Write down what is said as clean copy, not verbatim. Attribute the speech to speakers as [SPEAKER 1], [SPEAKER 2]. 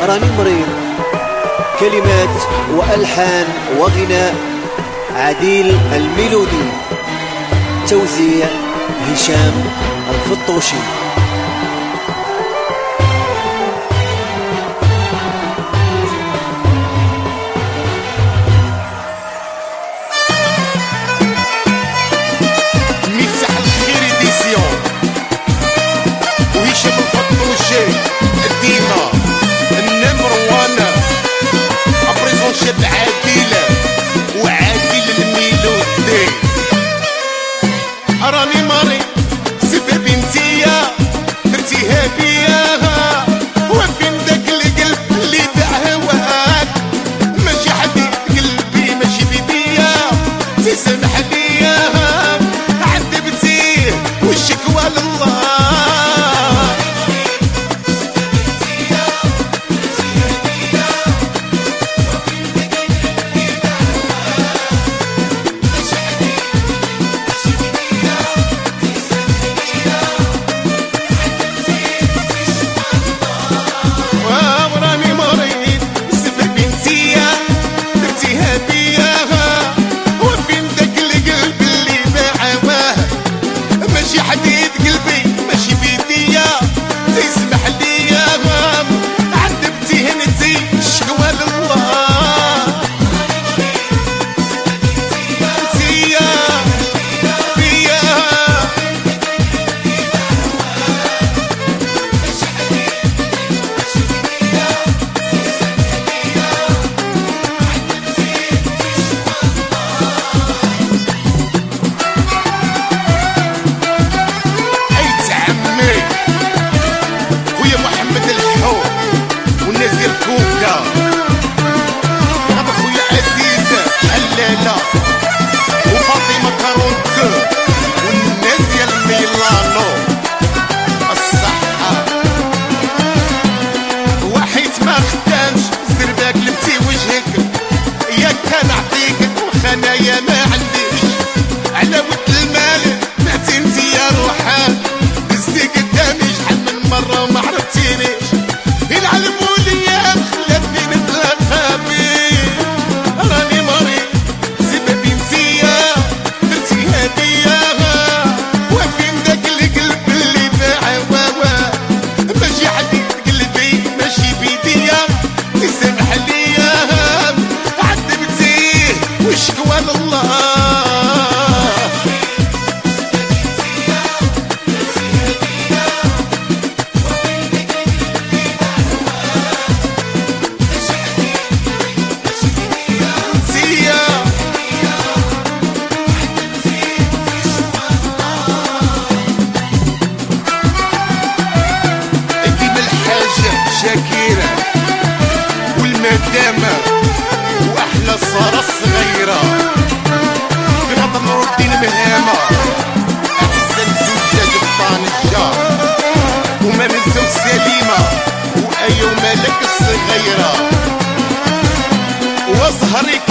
[SPEAKER 1] راني مريض. كلمات وألحان وغناء عديل الميلودي، توزيع هشام الفطوشي.
[SPEAKER 2] وهشام الفطوشي ديما النمر وانا ابريزون شاب عادلة وعادل الميلودي. راني مريض سبب انتيا درتيها بيا، وفين داك القلب اللي باع هواك، ماشي حبيب قلبي ماشي بيديا، تسمح ليا عذبتيه والشكوى لله. هذا خويا عزيز حلالة وفاطمة كارونكو والناس ديال ميلانو. الصحة وحيت ما خدامش زرباك لبتي وجهك، ياك كنعطيك وخنايا ما عنديش، على ود المال بعتي انتي يا روحان، دزتي قدامي شحال من مرة وما عرفتينيش، يلعلموا ليا خلاتني نتلاقى بيه. راني مريض سبب انتيا درتيها بيا، وفين داك القلب اللي باع هوا، ماشي حبيب قلبي ماشي بيديا، تسمح ليا عذبتيه والشكوى لله. شاكيرة والمدامة وأحلى صارة صغيرة، في غضب نور الدين مهامة، أحسن زوجة جبطان الجار، وما ننساو سليمة وآية وملك الصغيرة، وأزهري